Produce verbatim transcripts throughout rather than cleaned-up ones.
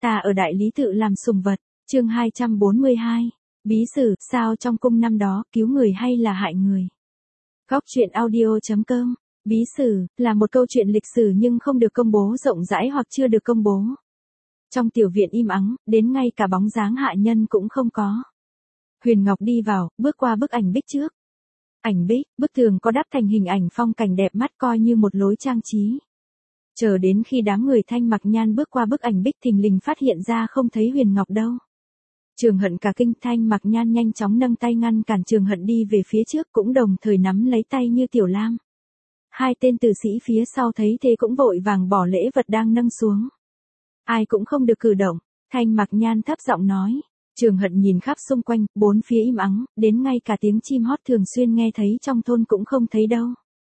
Ta ở đại lý tự làm sùng vật, chương hai trăm bốn mươi hai. Bí sử, sao trong cung năm đó, cứu người hay là hại người? Góc truyện audio chấm com. Bí sử, là một câu chuyện lịch sử nhưng không được công bố rộng rãi hoặc chưa được công bố. Trong tiểu viện im ắng, đến ngay cả bóng dáng hạ nhân cũng không có. Huyền Ngọc đi vào, bước qua bức ảnh bích trước. Ảnh bích, bức tường có đắp thành hình ảnh phong cảnh đẹp mắt coi như một lối trang trí. Chờ đến khi đám người Thanh Mặc Nhan bước qua bức ảnh bích thình lình phát hiện ra không thấy Huyền Ngọc đâu. Trường Hận cả kinh, Thanh Mặc Nhan nhanh chóng nâng tay ngăn cản Trường Hận đi về phía trước, cũng đồng thời nắm lấy tay Như Tiểu Lam. Hai tên tử sĩ phía sau thấy thế cũng vội vàng bỏ lễ vật đang nâng xuống. Ai cũng không được cử động, Thanh Mặc Nhan thấp giọng nói. Trường Hận nhìn khắp xung quanh, bốn phía im ắng, đến ngay cả tiếng chim hót thường xuyên nghe thấy trong thôn cũng không thấy đâu.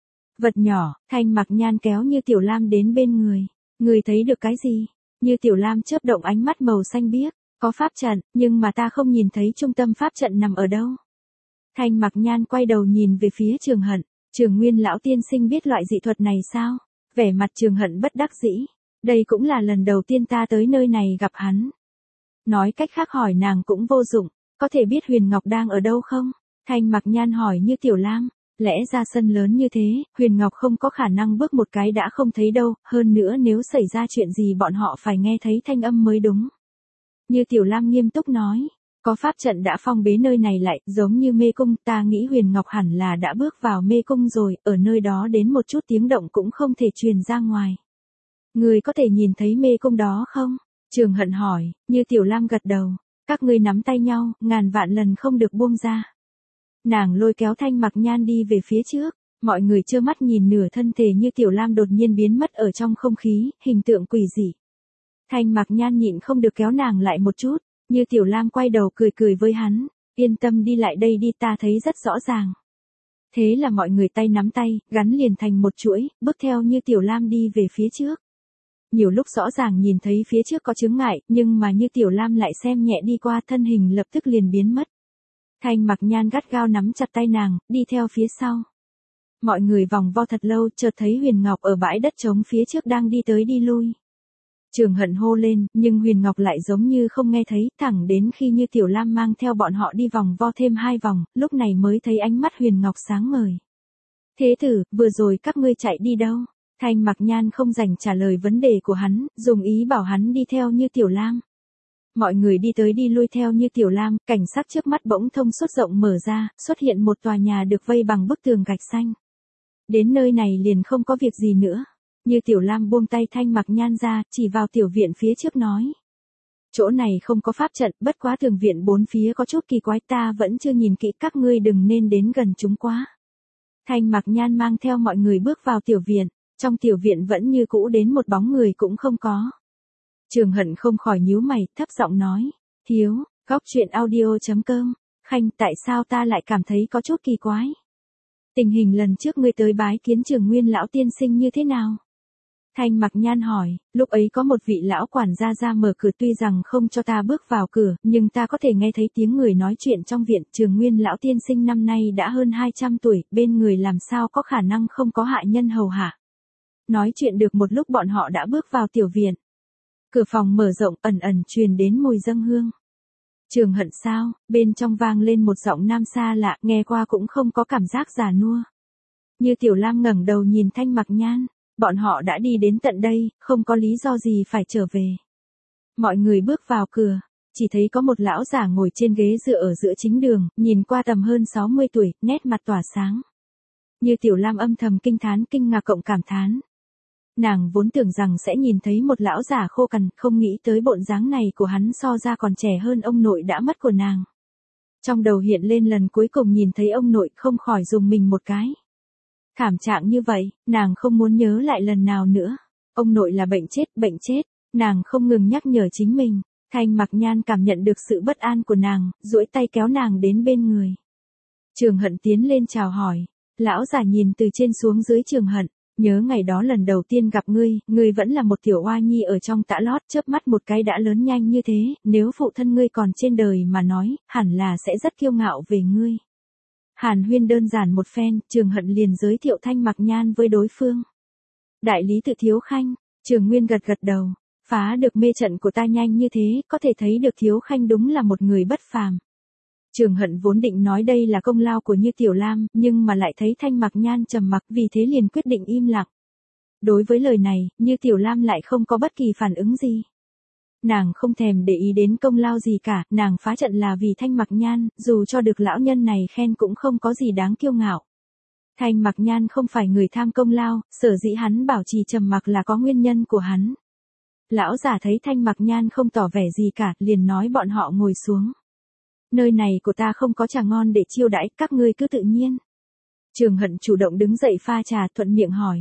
Vật nhỏ, Thanh Mặc Nhan kéo Như Tiểu Lam đến bên người. Người thấy được cái gì? Như Tiểu Lam chớp động ánh mắt màu xanh biếc. Có pháp trận, nhưng mà ta không nhìn thấy trung tâm pháp trận nằm ở đâu. Thanh Mặc Nhan quay đầu nhìn về phía Trường Hận. Trường Nguyên lão tiên sinh biết loại dị thuật này sao? Vẻ mặt Trường Hận bất đắc dĩ. Đây cũng là lần đầu tiên ta tới nơi này gặp hắn. Nói cách khác hỏi nàng cũng vô dụng. Có thể biết Huyền Ngọc đang ở đâu không? Thanh Mặc Nhan hỏi Như Tiểu Lam. Lẽ ra sân lớn như thế, Huyền Ngọc không có khả năng bước một cái đã không thấy đâu. Hơn nữa nếu xảy ra chuyện gì bọn họ phải nghe thấy thanh âm mới đúng. Như Tiểu Lam nghiêm túc nói, có pháp trận đã phong bế nơi này lại, giống như mê cung, ta nghĩ Huyền Ngọc hẳn là đã bước vào mê cung rồi, ở nơi đó đến một chút tiếng động cũng không thể truyền ra ngoài. Người có thể nhìn thấy mê cung đó không? Trường Hận hỏi. Như Tiểu Lam gật đầu, các ngươi nắm tay nhau, ngàn vạn lần không được buông ra. Nàng lôi kéo Thanh Mặc Nhan đi về phía trước, mọi người trơ mắt nhìn nửa thân thể Như Tiểu Lam đột nhiên biến mất ở trong không khí, hình tượng quỷ dị. Thanh Mặc Nhan nhịn không được kéo nàng lại một chút, Như Tiểu Lam quay đầu cười cười với hắn, yên tâm đi, lại đây đi, ta thấy rất rõ ràng. Thế là mọi người tay nắm tay, gắn liền thành một chuỗi, bước theo Như Tiểu Lam đi về phía trước. Nhiều lúc rõ ràng nhìn thấy phía trước có chướng ngại, nhưng mà Như Tiểu Lam lại xem nhẹ đi qua, thân hình lập tức liền biến mất. Thanh Mặc Nhan gắt gao nắm chặt tay nàng, đi theo phía sau. Mọi người vòng vo thật lâu, chợt thấy Huyền Ngọc ở bãi đất trống phía trước đang đi tới đi lui. Trường Hận hô lên, nhưng Huyền Ngọc lại giống như không nghe thấy, thẳng đến khi Như Tiểu Lam mang theo bọn họ đi vòng vo thêm hai vòng, lúc này mới thấy ánh mắt Huyền Ngọc sáng ngời. Thế tử, vừa rồi các ngươi chạy đi đâu? Thanh Mặc Nhan không dành trả lời vấn đề của hắn, dùng ý bảo hắn đi theo Như Tiểu Lam. Mọi người đi tới đi lui theo Như Tiểu Lam, cảnh sắc trước mắt bỗng thông suốt rộng mở ra, xuất hiện một tòa nhà được vây bằng bức tường gạch xanh. Đến nơi này liền không có việc gì nữa. Như Tiểu Lam buông tay Thanh Mặc Nhan ra, chỉ vào tiểu viện phía trước nói. Chỗ này không có pháp trận, bất quá tường viện bốn phía có chút kỳ quái, ta vẫn chưa nhìn kỹ, các ngươi đừng nên đến gần chúng quá. Thanh Mặc Nhan mang theo mọi người bước vào tiểu viện, trong tiểu viện vẫn như cũ, đến một bóng người cũng không có. Trường Hận không khỏi nhíu mày, thấp giọng nói, thiếu, góc truyện audio chấm com, Khanh, tại sao ta lại cảm thấy có chút kỳ quái? Tình hình lần trước ngươi tới bái kiến Trường Nguyên lão tiên sinh như thế nào? Thanh Mặc Nhan hỏi, lúc ấy có một vị lão quản gia ra mở cửa, tuy rằng không cho ta bước vào cửa, nhưng ta có thể nghe thấy tiếng người nói chuyện trong viện. Trường Nguyên lão tiên sinh năm nay đã hơn hai trăm tuổi, bên người làm sao có khả năng không có hạ nhân hầu hạ. Nói chuyện được một lúc bọn họ đã bước vào tiểu viện. Cửa phòng mở rộng, ẩn ẩn truyền đến mùi dâng hương. Trường Hận sao? Bên trong vang lên một giọng nam xa lạ, nghe qua cũng không có cảm giác già nua. Như Tiểu Lam ngẩng đầu nhìn Thanh Mặc Nhan. Bọn họ đã đi đến tận đây, không có lý do gì phải trở về. Mọi người bước vào cửa, chỉ thấy có một lão già ngồi trên ghế dựa ở giữa chính đường, nhìn qua tầm hơn sáu mươi tuổi, nét mặt tỏa sáng. Như Tiểu Lam âm thầm kinh thán, kinh ngạc cộng cảm thán. Nàng vốn tưởng rằng sẽ nhìn thấy một lão già khô cằn, không nghĩ tới bộ dáng này của hắn so ra còn trẻ hơn ông nội đã mất của nàng. Trong đầu hiện lên lần cuối cùng nhìn thấy ông nội, không khỏi dùng mình một cái. Thảm trạng như vậy, nàng không muốn nhớ lại lần nào nữa. Ông nội là bệnh chết, bệnh chết, nàng không ngừng nhắc nhở chính mình. Thanh Mặc Nhan cảm nhận được sự bất an của nàng, duỗi tay kéo nàng đến bên người. Trường Hận tiến lên chào hỏi. Lão già nhìn từ trên xuống dưới Trường Hận, nhớ ngày đó lần đầu tiên gặp ngươi, ngươi vẫn là một tiểu oa nhi ở trong tã lót, chớp mắt một cái đã lớn nhanh như thế, nếu phụ thân ngươi còn trên đời mà nói, hẳn là sẽ rất kiêu ngạo về ngươi. Hàn huyên đơn giản một phen, Trường Hận liền giới thiệu Thanh Mặc Nhan với đối phương. Đại lý tự thiếu khanh, Trường Nguyên gật gật đầu. phá được mê trận của ta nhanh như thế, có thể thấy được Thiếu Khanh đúng là một người bất phàm. Trường Hận vốn định nói đây là công lao của Như Tiểu Lam, nhưng mà lại thấy Thanh Mặc Nhan trầm mặc, vì thế liền quyết định im lặng. Đối với lời này, Như Tiểu Lam lại không có bất kỳ phản ứng gì. Nàng không thèm để ý đến công lao gì cả, nàng phá trận là vì Thanh Mặc Nhan, dù cho được lão nhân này khen cũng không có gì đáng kiêu ngạo. Thanh Mặc Nhan không phải người tham công lao, sở dĩ hắn bảo trì trầm mặc là có nguyên nhân của hắn. Lão giả thấy Thanh Mặc Nhan không tỏ vẻ gì cả, liền nói bọn họ ngồi xuống. Nơi này của ta không có trà ngon để chiêu đãi, các ngươi cứ tự nhiên. Trường Hận chủ động đứng dậy pha trà, thuận miệng hỏi.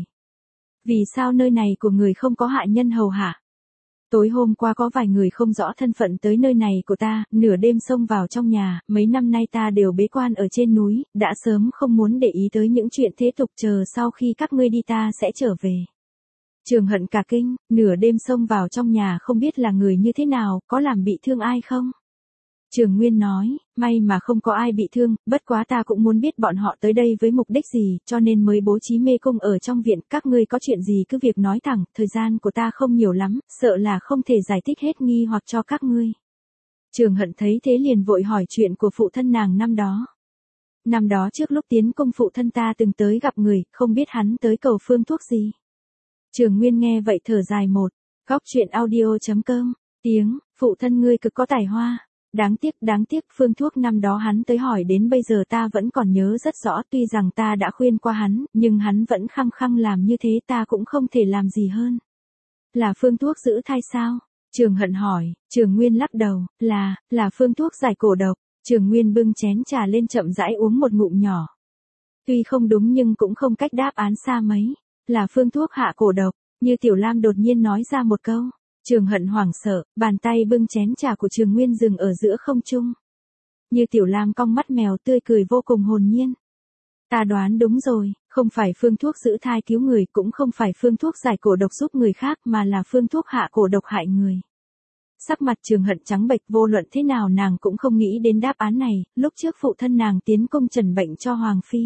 Vì sao nơi này của người không có hạ nhân hầu hạ? Tối hôm qua có vài người không rõ thân phận tới nơi này của ta, nửa đêm xông vào trong nhà, mấy năm nay ta đều bế quan ở trên núi, đã sớm không muốn để ý tới những chuyện thế tục, chờ sau khi các ngươi đi ta sẽ trở về. Trường Hận cả kinh, nửa đêm xông vào trong nhà không biết là người như thế nào, có làm bị thương ai không? Trường Nguyên nói, may mà không có ai bị thương, bất quá ta cũng muốn biết bọn họ tới đây với mục đích gì, cho nên mới bố trí mê cung ở trong viện, các ngươi có chuyện gì cứ việc nói thẳng, thời gian của ta không nhiều lắm, sợ là không thể giải thích hết nghi hoặc cho các ngươi. Trường Hận thấy thế liền vội hỏi chuyện của phụ thân nàng năm đó. Năm đó trước lúc tiến cung phụ thân ta từng tới gặp người, không biết hắn tới cầu phương thuốc gì. Trường Nguyên nghe vậy thở dài một, góc truyện audio chấm com, tiếng, phụ thân ngươi cực có tài hoa. Đáng tiếc, đáng tiếc, phương thuốc năm đó hắn tới hỏi đến bây giờ ta vẫn còn nhớ rất rõ, tuy rằng ta đã khuyên qua hắn, nhưng hắn vẫn khăng khăng làm như thế, ta cũng không thể làm gì hơn. Là phương thuốc giữ thai sao? Trường Hận hỏi. Trường Nguyên lắc đầu, là, là phương thuốc giải cổ độc. Trường Nguyên bưng chén trà lên chậm rãi uống một ngụm nhỏ. Tuy không đúng nhưng cũng không cách đáp án xa mấy. Là phương thuốc hạ cổ độc, Như Tiểu Lam đột nhiên nói ra một câu. Trường Hận hoảng sợ, bàn tay bưng chén trà của Trường Nguyên dừng ở giữa không trung. Như Tiểu Lam cong mắt mèo tươi cười vô cùng hồn nhiên. Ta đoán đúng rồi, không phải phương thuốc giữ thai cứu người, cũng không phải phương thuốc giải cổ độc giúp người khác, mà là phương thuốc hạ cổ độc hại người. Sắc mặt Trường Hận trắng bệch, vô luận thế nào nàng cũng không nghĩ đến đáp án này, lúc trước phụ thân nàng tiến cung trần bệnh cho Hoàng Phi.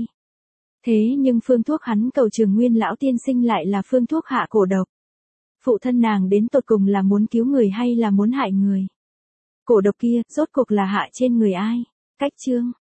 Thế nhưng phương thuốc hắn cầu Trường Nguyên lão tiên sinh lại là phương thuốc hạ cổ độc. Phụ thân nàng đến tột cùng là muốn cứu người hay là muốn hại người? Cổ độc kia, rốt cuộc là hạ trên người ai? Cách chương.